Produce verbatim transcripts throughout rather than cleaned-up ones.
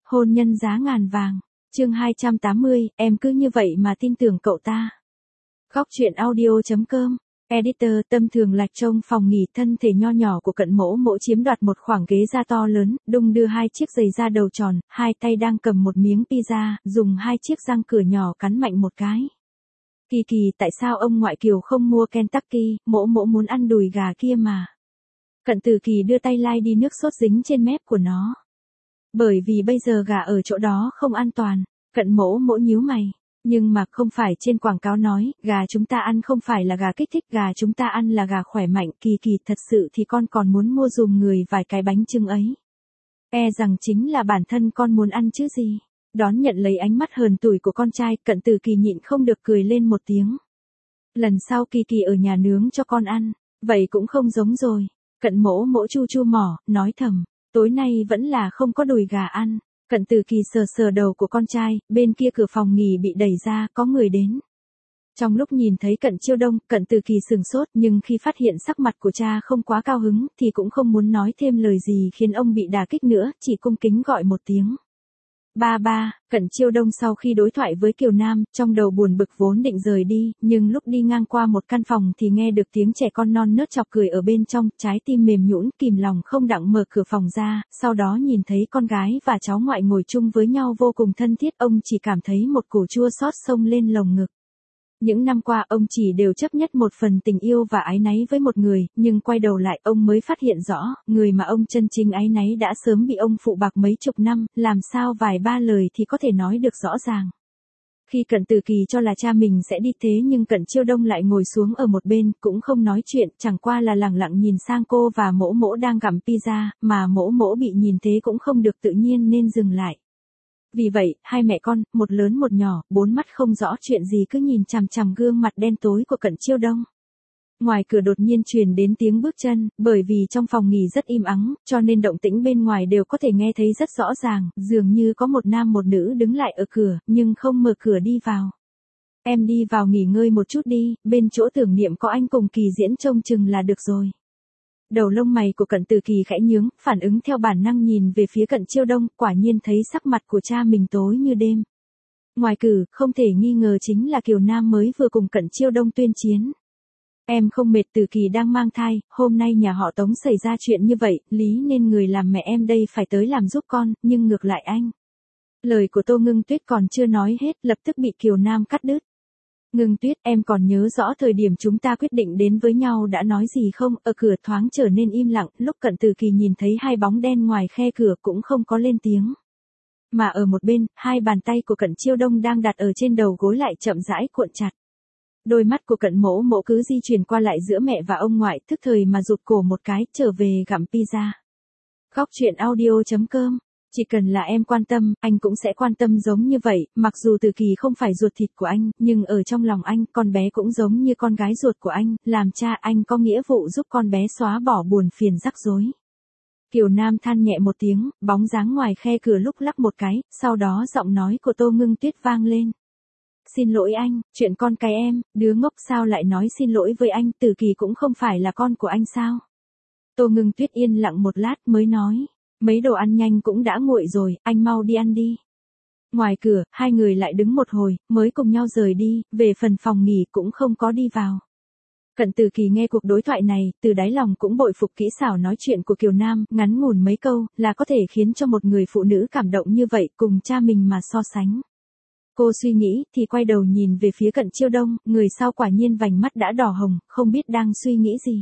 Hôn nhân giá ngàn vàng. Chương hai trăm tám mươi, em cứ như vậy mà tin tưởng cậu ta. Góc truyện audio chấm com. Editor. Tâm thường lạch trông phòng nghỉ, thân thể nho nhỏ của Cận Mỗ Mỗ chiếm đoạt một khoảng ghế da to lớn, đung đưa hai chiếc giày da đầu tròn, hai tay đang cầm một miếng pizza, dùng hai chiếc răng cửa nhỏ cắn mạnh một cái. Kỳ kỳ, tại sao ông ngoại Kiều không mua Kentucky, Mỗ Mỗ muốn ăn đùi gà kia mà. Cận Từ Kỳ đưa tay lai đi nước sốt dính trên mép của nó. Bởi vì bây giờ gà ở chỗ đó không an toàn. Cận Mỗ Mỗ nhíu mày. Nhưng mà không phải trên quảng cáo nói, gà chúng ta ăn không phải là gà kích thích, gà chúng ta ăn là gà khỏe mạnh. Kỳ kỳ, thật sự thì con còn muốn mua dùm người vài cái bánh chưng ấy. E rằng chính là bản thân con muốn ăn chứ gì. Đón nhận lấy ánh mắt hờn tủi của con trai, Cận Từ Kỳ nhịn không được cười lên một tiếng. Lần sau Kỳ kỳ ở nhà nướng cho con ăn, vậy cũng không giống rồi. Cận Mỗ Mỗ chu chu mỏ, nói thầm, tối nay vẫn là không có đùi gà ăn. Cận Từ Kỳ sờ sờ đầu của con trai, bên kia cửa phòng nghỉ bị đẩy ra, có người đến. Trong lúc nhìn thấy Cận Chiêu Đông, Cận Từ Kỳ sừng sốt, nhưng khi phát hiện sắc mặt của cha không quá cao hứng, thì cũng không muốn nói thêm lời gì khiến ông bị đả kích nữa, chỉ cung kính gọi một tiếng. Ba ba. Cận Chiêu Đông sau khi đối thoại với Kiều Nam, trong đầu buồn bực vốn định rời đi, nhưng lúc đi ngang qua một căn phòng thì nghe được tiếng trẻ con non nớt chọc cười ở bên trong, trái tim mềm nhũn, kìm lòng không đặng mở cửa phòng ra, sau đó nhìn thấy con gái và cháu ngoại ngồi chung với nhau vô cùng thân thiết, ông chỉ cảm thấy một cổ chua xót xông lên lồng ngực. Những năm qua ông chỉ đều chấp nhất một phần tình yêu và áy náy với một người, nhưng quay đầu lại ông mới phát hiện rõ, người mà ông chân chính áy náy đã sớm bị ông phụ bạc mấy chục năm, làm sao vài ba lời thì có thể nói được rõ ràng. Khi Cận Từ Kỳ cho là cha mình sẽ đi thế nhưng Cận Chiêu Đông lại ngồi xuống ở một bên, cũng không nói chuyện, chẳng qua là lẳng lặng nhìn sang cô và Mỗ Mỗ đang gặm pizza, mà Mỗ Mỗ bị nhìn thế cũng không được tự nhiên nên dừng lại. Vì vậy, hai mẹ con, một lớn một nhỏ, bốn mắt không rõ chuyện gì cứ nhìn chằm chằm gương mặt đen tối của Cận Chiêu Đông. Ngoài cửa đột nhiên truyền đến tiếng bước chân, bởi vì trong phòng nghỉ rất im ắng, cho nên động tĩnh bên ngoài đều có thể nghe thấy rất rõ ràng, dường như có một nam một nữ đứng lại ở cửa, nhưng không mở cửa đi vào. Em đi vào nghỉ ngơi một chút đi, bên chỗ tưởng niệm có anh cùng Kỳ diễn trông chừng là được rồi. Đầu lông mày của Cận Từ Kỳ khẽ nhướng, phản ứng theo bản năng nhìn về phía Cận Chiêu Đông, quả nhiên thấy sắc mặt của cha mình tối như đêm. Ngoài cử, không thể nghi ngờ chính là Kiều Nam mới vừa cùng Cận Chiêu Đông tuyên chiến. Em không mệt, Từ Kỳ đang mang thai, hôm nay nhà họ Tống xảy ra chuyện như vậy, lý nên người làm mẹ em đây phải tới làm giúp con, nhưng ngược lại anh. Lời của Tô Ngưng Tuyết còn chưa nói hết, lập tức bị Kiều Nam cắt đứt. Ngưng Tuyết, em còn nhớ rõ thời điểm chúng ta quyết định đến với nhau đã nói gì không? Ở cửa thoáng trở nên im lặng, lúc Cận Từ Kỳ nhìn thấy hai bóng đen ngoài khe cửa cũng không có lên tiếng. Mà ở một bên, hai bàn tay của Cận Chiêu Đông đang đặt ở trên đầu gối lại chậm rãi cuộn chặt. Đôi mắt của Cận Mỗ Mỗ cứ di chuyển qua lại giữa mẹ và ông ngoại, thức thời mà rụt cổ một cái, trở về gặm pizza. Góc truyện audio chấm com. Chỉ cần là em quan tâm, anh cũng sẽ quan tâm giống như vậy, mặc dù Từ Kỳ không phải ruột thịt của anh, nhưng ở trong lòng anh, con bé cũng giống như con gái ruột của anh, làm cha anh có nghĩa vụ giúp con bé xóa bỏ buồn phiền rắc rối. Kiều Nam than nhẹ một tiếng, bóng dáng ngoài khe cửa lúc lắc một cái, sau đó giọng nói của Tô Ngưng Tuyết vang lên. Xin lỗi anh, chuyện con cái em, đứa ngốc sao lại nói xin lỗi với anh, Từ Kỳ cũng không phải là con của anh sao? Tô Ngưng Tuyết yên lặng một lát mới nói. Mấy đồ ăn nhanh cũng đã nguội rồi, anh mau đi ăn đi. Ngoài cửa, hai người lại đứng một hồi, mới cùng nhau rời đi, về phần phòng nghỉ cũng không có đi vào. Cận Từ Kỳ nghe cuộc đối thoại này, từ đáy lòng cũng bội phục kỹ xảo nói chuyện của Kiều Nam, ngắn ngủn mấy câu, là có thể khiến cho một người phụ nữ cảm động như vậy, cùng cha mình mà so sánh. Cô suy nghĩ, thì quay đầu nhìn về phía Cận Chiêu Đông, người sau quả nhiên vành mắt đã đỏ hồng, không biết đang suy nghĩ gì.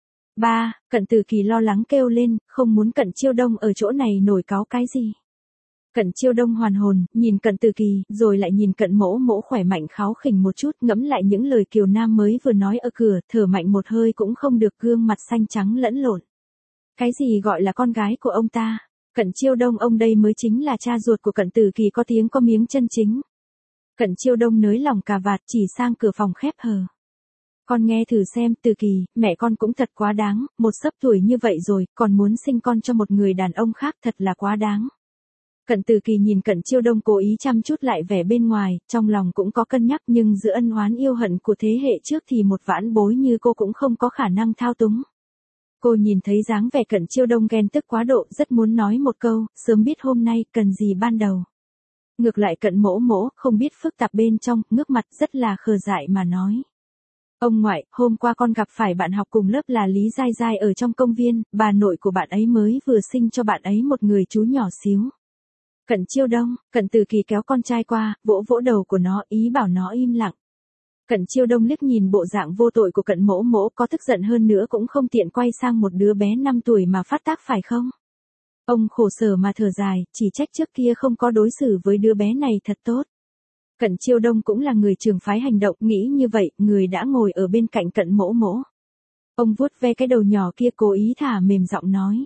Ba, Cận Từ Kỳ lo lắng kêu lên, không muốn Cận Chiêu Đông ở chỗ này nổi cáu cái gì. Cận Chiêu Đông hoàn hồn, nhìn Cận Từ Kỳ, rồi lại nhìn Cận Mỗ Mỗ khỏe mạnh kháo khỉnh một chút, ngẫm lại những lời Kiều Nam mới vừa nói ở cửa, thở mạnh một hơi cũng không được, gương mặt xanh trắng lẫn lộn. Cái gì gọi là con gái của ông ta? Cận Chiêu Đông ông đây mới chính là cha ruột của Cận Từ Kỳ có tiếng có miếng chân chính. Cận Chiêu Đông nới lỏng cà vạt chỉ sang cửa phòng khép hờ. Con nghe thử xem, Từ Kỳ, mẹ con cũng thật quá đáng, một sấp tuổi như vậy rồi, còn muốn sinh con cho một người đàn ông khác thật là quá đáng. Cận Từ Kỳ nhìn Cận Chiêu Đông cố ý chăm chút lại vẻ bên ngoài, trong lòng cũng có cân nhắc nhưng giữa ân oán yêu hận của thế hệ trước thì một vãn bối như cô cũng không có khả năng thao túng. Cô nhìn thấy dáng vẻ Cận Chiêu Đông ghen tức quá độ, rất muốn nói một câu, sớm biết hôm nay, cần gì ban đầu. Ngược lại Cận mỗ mỗ, không biết phức tạp bên trong, ngước mặt rất là khờ dại mà nói. Ông ngoại, hôm qua con gặp phải bạn học cùng lớp là Lý Giai Giai ở trong công viên, bà nội của bạn ấy mới vừa sinh cho bạn ấy một người chú nhỏ xíu. Cận Chiêu Đông, Cận Từ Kỳ kéo con trai qua, vỗ vỗ đầu của nó, ý bảo nó im lặng. Cận Chiêu Đông liếc nhìn bộ dạng vô tội của Cận mỗ mỗ, có tức giận hơn nữa cũng không tiện quay sang một đứa bé năm tuổi mà phát tác phải không? Ông khổ sở mà thở dài, chỉ trách trước kia không có đối xử với đứa bé này thật tốt. Cận Chiêu Đông cũng là người trường phái hành động, nghĩ như vậy, người đã ngồi ở bên cạnh Cận mỗ mỗ. Ông vuốt ve cái đầu nhỏ kia, cố ý thả mềm giọng nói.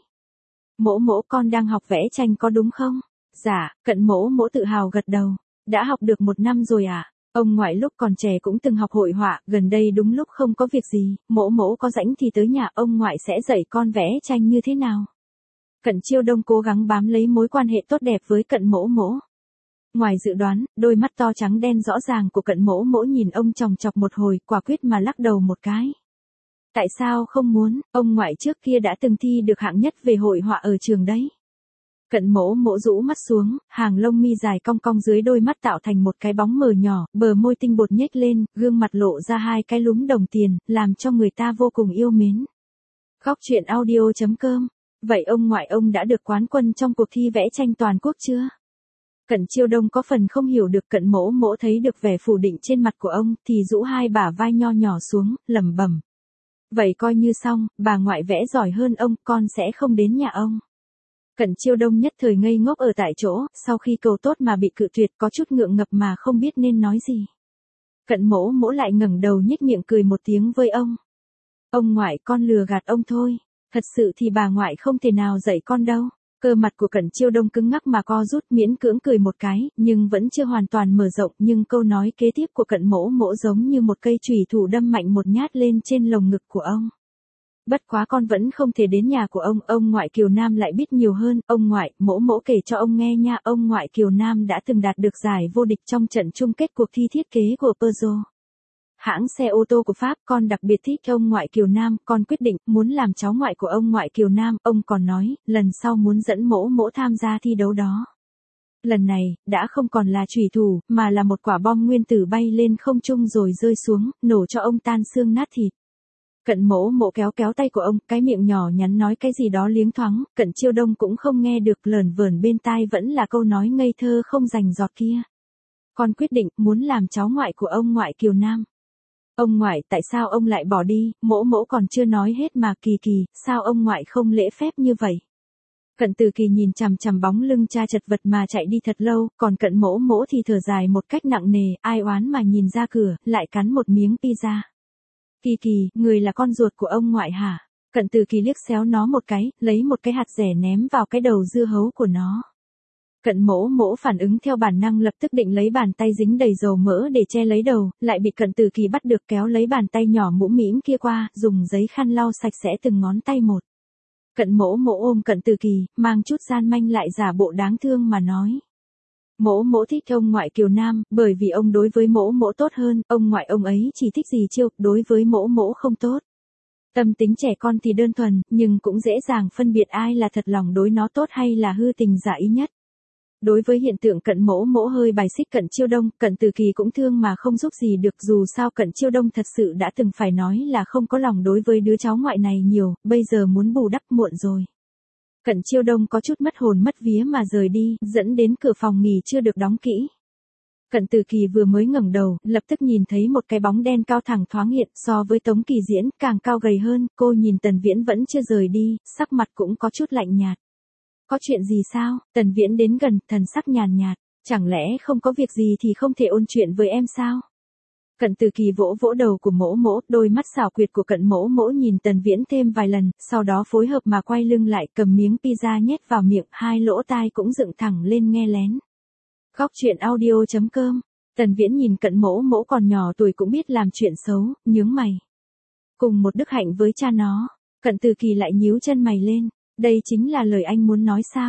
Mỗ mỗ, con đang học vẽ tranh có đúng không? Dạ, Cận mỗ mỗ tự hào gật đầu. Đã học được một năm rồi à? Ông ngoại lúc còn trẻ cũng từng học hội họa, gần đây đúng lúc không có việc gì, mỗ mỗ có rảnh thì tới nhà ông ngoại sẽ dạy con vẽ tranh như thế nào. Cận Chiêu Đông cố gắng bám lấy mối quan hệ tốt đẹp với Cận mỗ mỗ. Ngoài dự đoán, đôi mắt to trắng đen rõ ràng của Cận mỗ mỗ nhìn ông chòng chọc một hồi, quả quyết mà lắc đầu một cái. Tại sao không muốn, ông ngoại trước kia đã từng thi được hạng nhất về hội họa ở trường đấy. Cận mỗ mỗ rũ mắt xuống, hàng lông mi dài cong cong dưới đôi mắt tạo thành một cái bóng mờ nhỏ, bờ môi tinh bột nhếch lên, gương mặt lộ ra hai cái lúm đồng tiền, làm cho người ta vô cùng yêu mến. Khóc chuyện audio chấm com. Vậy ông ngoại ông đã được quán quân trong cuộc thi vẽ tranh toàn quốc chưa? Cận Chiêu Đông có phần không hiểu được, Cận mỗ mỗ thấy được vẻ phủ định trên mặt của ông, thì rũ hai bả vai nho nhỏ xuống, lẩm bẩm. Vậy coi như xong, bà ngoại vẽ giỏi hơn ông, con sẽ không đến nhà ông. Cận Chiêu Đông nhất thời ngây ngốc ở tại chỗ, sau khi cầu tốt mà bị cự tuyệt, có chút ngượng ngập mà không biết nên nói gì. Cận mỗ mỗ lại ngẩng đầu nhếch miệng cười một tiếng với ông. Ông ngoại, con lừa gạt ông thôi, thật sự thì bà ngoại không thể nào dạy con đâu. Cơ mặt của Cận Chiêu Đông cứng ngắc mà co rút, miễn cưỡng cười một cái, nhưng vẫn chưa hoàn toàn mở rộng, nhưng câu nói kế tiếp của Cận mỗ mỗ giống như một cây chùy thủ đâm mạnh một nhát lên trên lồng ngực của ông. Bất quá con vẫn không thể đến nhà của ông, ông ngoại Kiều Nam lại biết nhiều hơn, ông ngoại, mỗ mỗ kể cho ông nghe nha, ông ngoại Kiều Nam đã từng đạt được giải vô địch trong trận chung kết cuộc thi thiết kế của Peugeot. Hãng xe ô tô của Pháp, con đặc biệt thích ông ngoại Kiều Nam, con quyết định muốn làm cháu ngoại của ông ngoại Kiều Nam, ông còn nói, lần sau muốn dẫn mỗ mỗ tham gia thi đấu đó. Lần này, đã không còn là chủy thủ, mà là một quả bom nguyên tử bay lên không trung rồi rơi xuống, nổ cho ông tan xương nát thịt. Cận mỗ mỗ kéo kéo tay của ông, cái miệng nhỏ nhắn nói cái gì đó liếng thoáng, Cận Chiêu Đông cũng không nghe được, lởn vởn bên tai vẫn là câu nói ngây thơ không rành giọt kia. Con quyết định, muốn làm cháu ngoại của ông ngoại Kiều Nam. Ông ngoại, tại sao ông lại bỏ đi, mỗ mỗ còn chưa nói hết mà, Kỳ Kỳ, sao ông ngoại không lễ phép như vậy? Cận Từ Kỳ nhìn chằm chằm bóng lưng cha chật vật mà chạy đi thật lâu, còn Cận mỗ mỗ thì thở dài một cách nặng nề, ai oán mà nhìn ra cửa, lại cắn một miếng pizza. Kỳ Kỳ, người là con ruột của ông ngoại hả? Cận Từ Kỳ liếc xéo nó một cái, lấy một cái hạt dẻ ném vào cái đầu dưa hấu của nó. Cận mỗ mỗ phản ứng theo bản năng, lập tức định lấy bàn tay dính đầy dầu mỡ để che lấy đầu, lại bị Cận Từ Kỳ bắt được, kéo lấy bàn tay nhỏ mũm mĩm kia qua, dùng giấy khăn lau sạch sẽ từng ngón tay một. Cận mỗ mỗ ôm Cận Từ Kỳ, mang chút gian manh lại giả bộ đáng thương mà nói. Mỗ mỗ thích ông ngoại Kiều Nam, bởi vì ông đối với mỗ mỗ tốt hơn, ông ngoại ông ấy chỉ thích gì chiêu, đối với mỗ mỗ không tốt. Tâm tính trẻ con thì đơn thuần, nhưng cũng dễ dàng phân biệt ai là thật lòng đối nó tốt hay là hư tình giả ý nhất. Đối với hiện tượng Cận mỗ mỗ hơi bài xích Cận Chiêu Đông, Cận Từ Kỳ cũng thương mà không giúp gì được, dù sao Cận Chiêu Đông thật sự đã từng phải nói là không có lòng đối với đứa cháu ngoại này nhiều, bây giờ muốn bù đắp muộn rồi. Cận Chiêu Đông có chút mất hồn mất vía mà rời đi, dẫn đến cửa phòng nghỉ chưa được đóng kỹ. Cận Từ Kỳ vừa mới ngẩng đầu, lập tức nhìn thấy một cái bóng đen cao thẳng thoáng hiện, so với Tống Kỳ Diễn, càng cao gầy hơn, cô nhìn Tần Viễn vẫn chưa rời đi, sắc mặt cũng có chút lạnh nhạt. Có chuyện gì sao? Tần Viễn đến gần, thần sắc nhàn nhạt, chẳng lẽ không có việc gì thì không thể ôn chuyện với em sao? Cận Từ Kỳ vỗ vỗ đầu của mỗ mỗ, đôi mắt xảo quyệt của Cận mỗ mỗ nhìn Tần Viễn thêm vài lần, sau đó phối hợp mà quay lưng lại, cầm miếng pizza nhét vào miệng, hai lỗ tai cũng dựng thẳng lên nghe lén. Khóc chuyện audio chấm com. Tần Viễn nhìn Cận mỗ mỗ còn nhỏ tuổi cũng biết làm chuyện xấu, nhướng mày. Cùng một đức hạnh với cha nó, Cận Từ Kỳ lại nhíu chân mày lên, đây chính là lời anh muốn nói sao?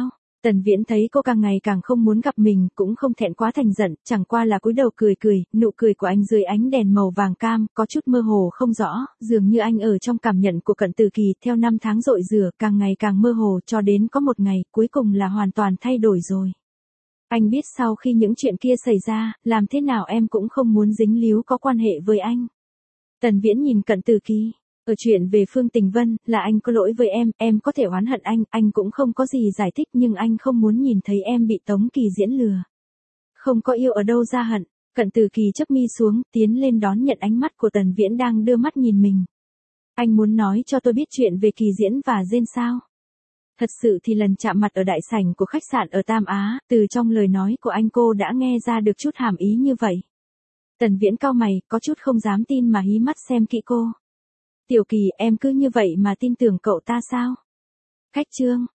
Tần Viễn thấy cô càng ngày càng không muốn gặp mình, cũng không thẹn quá thành giận, chẳng qua là cúi đầu cười cười, nụ cười của anh dưới ánh đèn màu vàng cam, có chút mơ hồ không rõ, dường như anh ở trong cảm nhận của Cận Tử Kỳ, theo năm tháng dội rửa, càng ngày càng mơ hồ, cho đến có một ngày, cuối cùng là hoàn toàn thay đổi rồi. Anh biết sau khi những chuyện kia xảy ra, làm thế nào em cũng không muốn dính líu có quan hệ với anh. Tần Viễn nhìn Cận Tử Kỳ. Ở chuyện về Phương Tình Vân, là anh có lỗi với em, em có thể oán hận anh, anh cũng không có gì giải thích nhưng anh không muốn nhìn thấy em bị Tống Kỳ Diễn lừa. Không có yêu ở đâu ra hận. Cận Tử Kỳ chớp mi xuống, tiến lên đón nhận ánh mắt của Tần Viễn đang đưa mắt nhìn mình. Anh muốn nói cho tôi biết chuyện về Kỳ Diễn và Diên sao? Thật sự thì lần chạm mặt ở đại sảnh của khách sạn ở Tam Á, từ trong lời nói của anh cô đã nghe ra được chút hàm ý như vậy. Tần Viễn cau mày, có chút không dám tin mà hí mắt xem kỹ cô. Tiểu Kỳ, em cứ như vậy mà tin tưởng cậu ta sao? Khách trương,